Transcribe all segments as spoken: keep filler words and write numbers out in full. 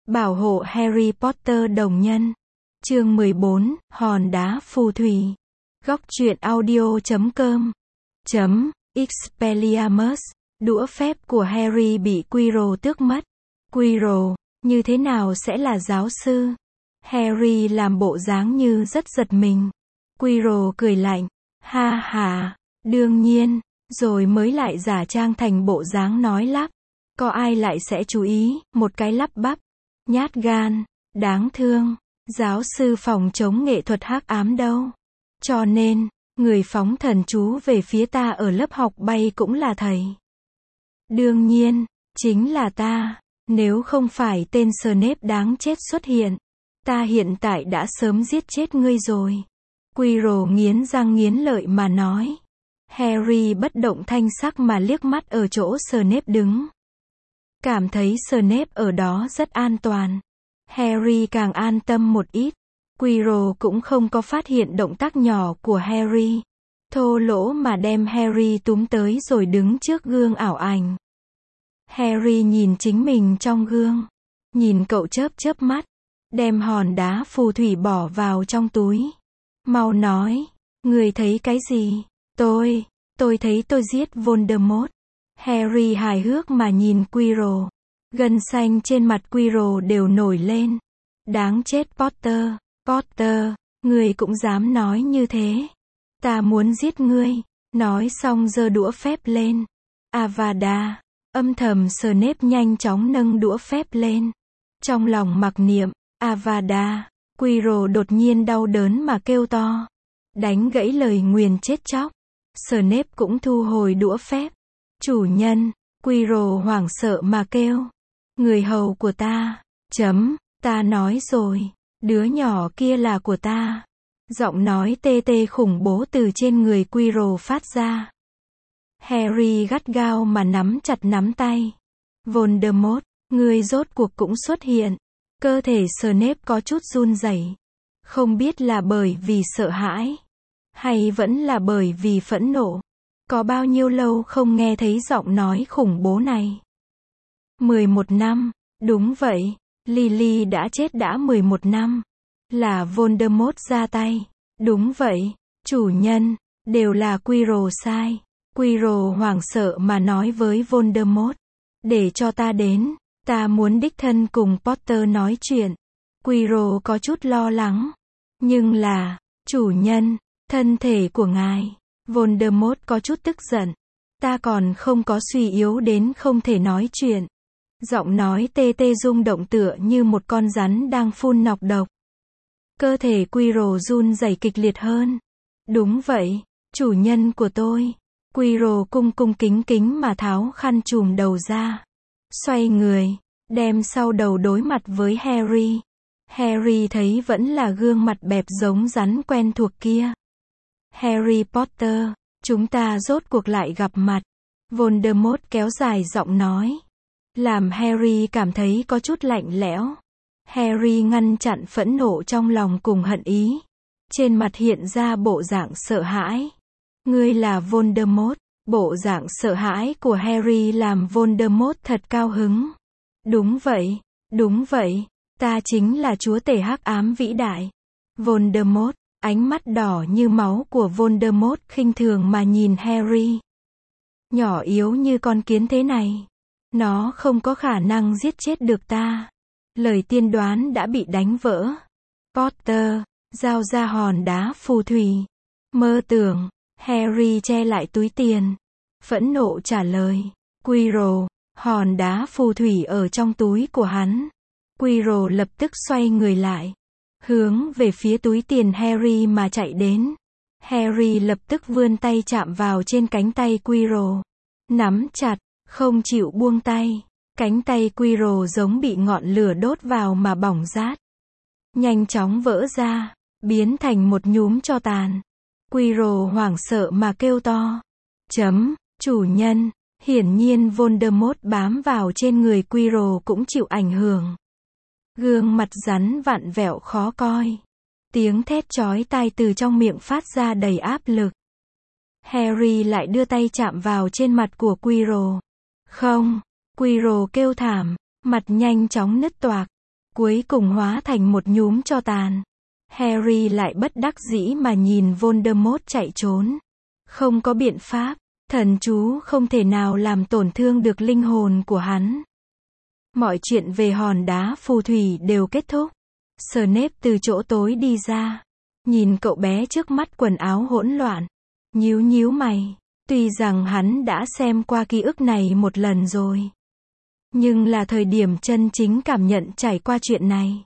Bảo hộ Harry Potter đồng nhân. Chương mười bốn, Hòn đá phù thủy. Góc truyện audio chấm com. Chấm, Expelliarmus. Đũa phép của Harry bị Quirrell tước mất. Quirrell, như thế nào sẽ là giáo sư? Harry làm bộ dáng như rất giật mình. Quirrell cười lạnh. Ha ha, đương nhiên, rồi mới lại giả trang thành bộ dáng nói lắp. Có ai lại sẽ chú ý, một cái lắp bắp. Nhát gan, đáng thương, giáo sư phòng chống nghệ thuật hắc ám đâu. Cho nên, người phóng thần chú về phía ta ở lớp học bay cũng là thầy. Đương nhiên, chính là ta. Nếu không phải tên Snape đáng chết xuất hiện, ta hiện tại đã sớm giết chết ngươi rồi. Quirrell nghiến răng nghiến lợi mà nói. Harry bất động thanh sắc mà liếc mắt ở chỗ Snape đứng. Cảm thấy Snape ở đó rất an toàn. Harry càng an tâm một ít. Quirrell cũng không có phát hiện động tác nhỏ của Harry. Thô lỗ mà đem Harry túm tới rồi đứng trước gương ảo ảnh. Harry nhìn chính mình trong gương. Nhìn cậu chớp chớp mắt. Đem hòn đá phù thủy bỏ vào trong túi. Mau nói. Người thấy cái gì? Tôi, tôi thấy tôi giết Voldemort. Harry hài hước mà nhìn Quirrell. Gân xanh trên mặt Quirrell đều nổi lên. Đáng chết Potter. Potter, ngươi cũng dám nói như thế. Ta muốn giết ngươi. Nói xong giơ đũa phép lên. Avada. Âm thầm Snape nhanh chóng nâng đũa phép lên. Trong lòng mặc niệm. Avada. Quirrell đột nhiên đau đớn mà kêu to. Đánh gãy lời nguyền chết chóc. Snape cũng thu hồi đũa phép. Chủ nhân. Quirrell hoảng sợ mà kêu. Người hầu của ta. Chấm. Ta nói rồi. Đứa nhỏ kia là của ta. Giọng nói tê tê khủng bố từ trên người Quirrell phát ra. Harry gắt gao mà nắm chặt nắm tay. Voldemort, ngươi rốt cuộc cũng xuất hiện. Cơ thể Snape có chút run rẩy. Không biết là bởi vì sợ hãi, hay vẫn là bởi vì phẫn nộ. Có bao nhiêu lâu không nghe thấy giọng nói khủng bố này? mười một năm, đúng vậy. Lily đã chết đã mười một năm. Là Voldemort ra tay. Đúng vậy, chủ nhân, đều là Quirrell sai. Quirrell hoảng sợ mà nói với Voldemort. Để cho ta đến, ta muốn đích thân cùng Potter nói chuyện. Quirrell có chút lo lắng. Nhưng là, chủ nhân, thân thể của ngài. Voldemort có chút tức giận. Ta còn không có suy yếu đến không thể nói chuyện. Giọng nói tê tê rung động tựa như một con rắn đang phun nọc độc. Cơ thể Quirrell run rẩy kịch liệt hơn. Đúng vậy, chủ nhân của tôi. Quirrell cung cung kính kính mà tháo khăn trùm đầu ra. Xoay người, đem sau đầu đối mặt với Harry. Harry thấy vẫn là gương mặt bẹp giống rắn quen thuộc kia. Harry Potter, chúng ta rốt cuộc lại gặp mặt. Voldemort kéo dài giọng nói. Làm Harry cảm thấy có chút lạnh lẽo. Harry ngăn chặn phẫn nộ trong lòng cùng hận ý. Trên mặt hiện ra bộ dạng sợ hãi. Ngươi là Voldemort. Bộ dạng sợ hãi của Harry làm Voldemort thật cao hứng. Đúng vậy, đúng vậy, ta chính là chúa tể hắc ám vĩ đại. Voldemort, ánh mắt đỏ như máu của Voldemort khinh thường mà nhìn Harry. Nhỏ yếu như con kiến thế này. Nó không có khả năng giết chết được ta. Lời tiên đoán đã bị đánh vỡ. Potter, giao ra hòn đá phù thủy. Mơ tưởng. Harry che lại túi tiền. Phẫn nộ trả lời. Quirrell, hòn đá phù thủy ở trong túi của hắn. Quirrell lập tức xoay người lại. Hướng về phía túi tiền Harry mà chạy đến. Harry lập tức vươn tay chạm vào trên cánh tay Quirrell. Nắm chặt, không chịu buông tay. Cánh tay Quirrell giống bị ngọn lửa đốt vào mà bỏng rát. Nhanh chóng vỡ ra, biến thành một nhúm tro tàn. Quirrell hoảng sợ mà kêu to. Chấm, chủ nhân. Hiển nhiên Voldemort bám vào trên người Quirrell cũng chịu ảnh hưởng. Gương mặt rắn vặn vẹo khó coi. Tiếng thét chói tai từ trong miệng phát ra đầy áp lực. Harry lại đưa tay chạm vào trên mặt của Quirrell. Không, Quirrell kêu thảm, mặt nhanh chóng nứt toạc. cuối cùng hóa thành một nhúm tro tàn. Harry lại bất đắc dĩ mà nhìn Voldemort chạy trốn. Không có biện pháp, thần chú không thể nào làm tổn thương được linh hồn của hắn. Mọi chuyện về hòn đá phù thủy đều kết thúc. Snape từ chỗ tối đi ra, nhìn cậu bé trước mắt quần áo hỗn loạn, nhíu nhíu mày. Tuy rằng hắn đã xem qua ký ức này một lần rồi, nhưng là thời điểm chân chính cảm nhận trải qua chuyện này,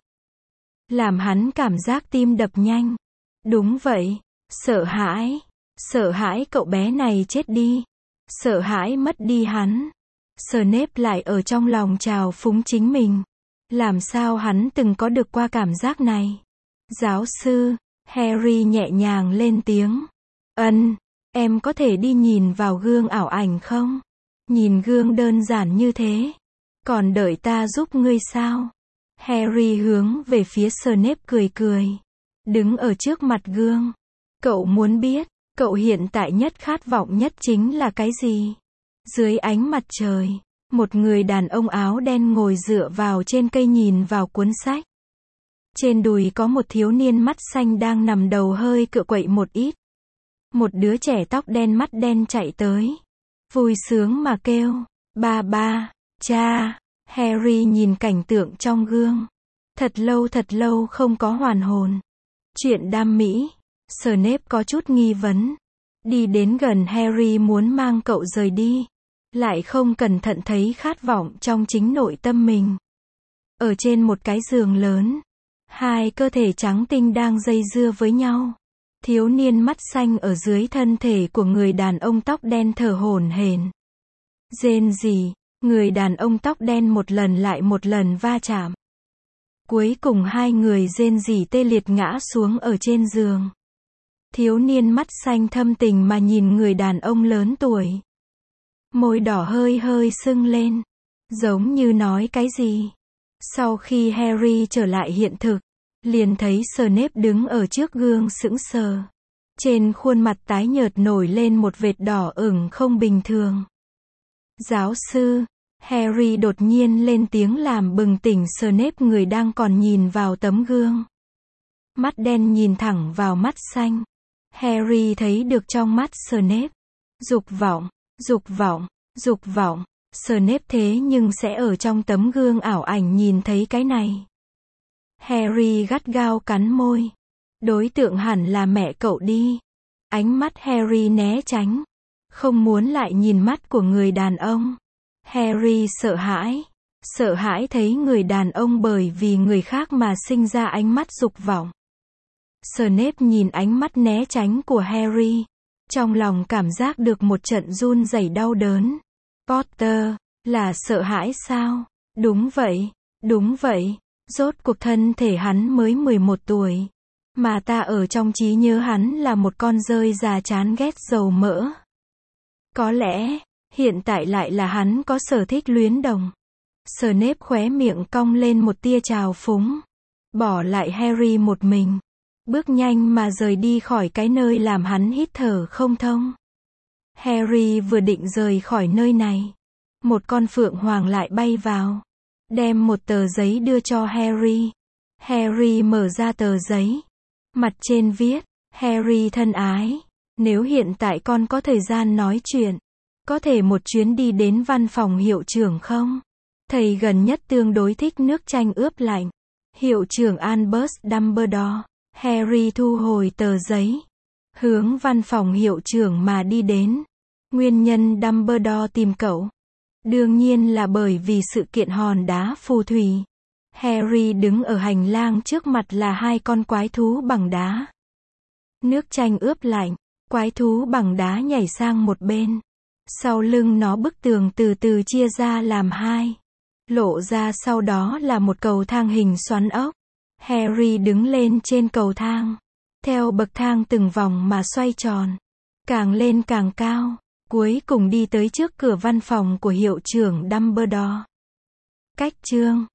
làm hắn cảm giác tim đập nhanh. Đúng vậy, sợ hãi, sợ hãi cậu bé này chết đi, sợ hãi mất đi hắn. Snape lại ở trong lòng trào phúng chính mình. Làm sao hắn từng có được qua cảm giác này? Giáo sư, Harry nhẹ nhàng lên tiếng. Ân, em có thể đi nhìn vào gương ảo ảnh không? Nhìn gương đơn giản như thế, còn đợi ta giúp ngươi sao? Harry hướng về phía Snape cười cười, đứng ở trước mặt gương. Cậu muốn biết, cậu hiện tại nhất khát vọng nhất chính là cái gì? Dưới ánh mặt trời, một người đàn ông áo đen ngồi dựa vào trên cây nhìn vào cuốn sách. Trên đùi có một thiếu niên mắt xanh đang nằm đầu hơi cựa quậy một ít. Một đứa trẻ tóc đen mắt đen chạy tới, vui sướng mà kêu, ba ba, cha. Harry nhìn cảnh tượng trong gương. Thật lâu thật lâu không có hoàn hồn. Chuyện đam mỹ. Snape có chút nghi vấn. Đi đến gần Harry muốn mang cậu rời đi. Lại không cẩn thận thấy khát vọng trong chính nội tâm mình. Ở trên một cái giường lớn, hai cơ thể trắng tinh đang dây dưa với nhau. Thiếu niên mắt xanh ở dưới thân thể của người đàn ông tóc đen thở hổn hển. Rên rỉ, người đàn ông tóc đen một lần lại một lần va chạm. Cuối cùng hai người rên rỉ tê liệt ngã xuống ở trên giường. Thiếu niên mắt xanh thâm tình mà nhìn người đàn ông lớn tuổi. Môi đỏ hơi hơi sưng lên, giống như nói cái gì. Sau khi Harry trở lại hiện thực, liền thấy Snape đứng ở trước gương sững sờ. Trên khuôn mặt tái nhợt nổi lên một vệt đỏ ửng không bình thường. Giáo sư, Harry đột nhiên lên tiếng làm bừng tỉnh Snape người đang còn nhìn vào tấm gương. Mắt đen nhìn thẳng vào mắt xanh. Harry thấy được trong mắt Snape. Dục vọng, dục vọng, dục vọng. Snape thế nhưng sẽ ở trong tấm gương ảo ảnh nhìn thấy cái này. Harry gắt gao cắn môi. Đối tượng hẳn là mẹ cậu đi. Ánh mắt Harry né tránh. Không muốn lại nhìn mắt của người đàn ông. Harry sợ hãi. Sợ hãi thấy người đàn ông bởi vì người khác mà sinh ra ánh mắt dục vọng. Snape nhìn ánh mắt né tránh của Harry. Trong lòng cảm giác được một trận run rẩy đau đớn. Potter, là sợ hãi sao? Đúng vậy, đúng vậy. Rốt cuộc thân thể hắn mới mười một tuổi. Mà ta ở trong trí nhớ hắn là một con dơi già chán ghét dầu mỡ. Có lẽ, hiện tại lại là hắn có sở thích luyến đồng. Snape khóe miệng cong lên một tia trào phúng. Bỏ lại Harry một mình. Bước nhanh mà rời đi khỏi cái nơi làm hắn hít thở không thông. Harry vừa định rời khỏi nơi này. Một con phượng hoàng lại bay vào. Đem một tờ giấy đưa cho Harry. Harry mở ra tờ giấy. Mặt trên viết, Harry thân ái. Nếu hiện tại con có thời gian nói chuyện, có thể một chuyến đi đến văn phòng hiệu trưởng không? Thầy gần nhất tương đối thích nước chanh ướp lạnh. Hiệu trưởng Albus Dumbledore. Harry thu hồi tờ giấy. Hướng văn phòng hiệu trưởng mà đi đến. Nguyên nhân Dumbledore tìm cậu. Đương nhiên là bởi vì sự kiện hòn đá phù thủy. Harry đứng ở hành lang trước mặt là hai con quái thú bằng đá. Nước chanh ướp lạnh. Quái thú bằng đá nhảy sang một bên. Sau lưng nó bức tường từ từ chia ra làm hai. Lộ ra sau đó là một cầu thang hình xoắn ốc. Harry đứng lên trên cầu thang. Theo bậc thang từng vòng mà xoay tròn. Càng lên càng cao. Cuối cùng đi tới trước cửa văn phòng của hiệu trưởng Dumbledore. Cách chương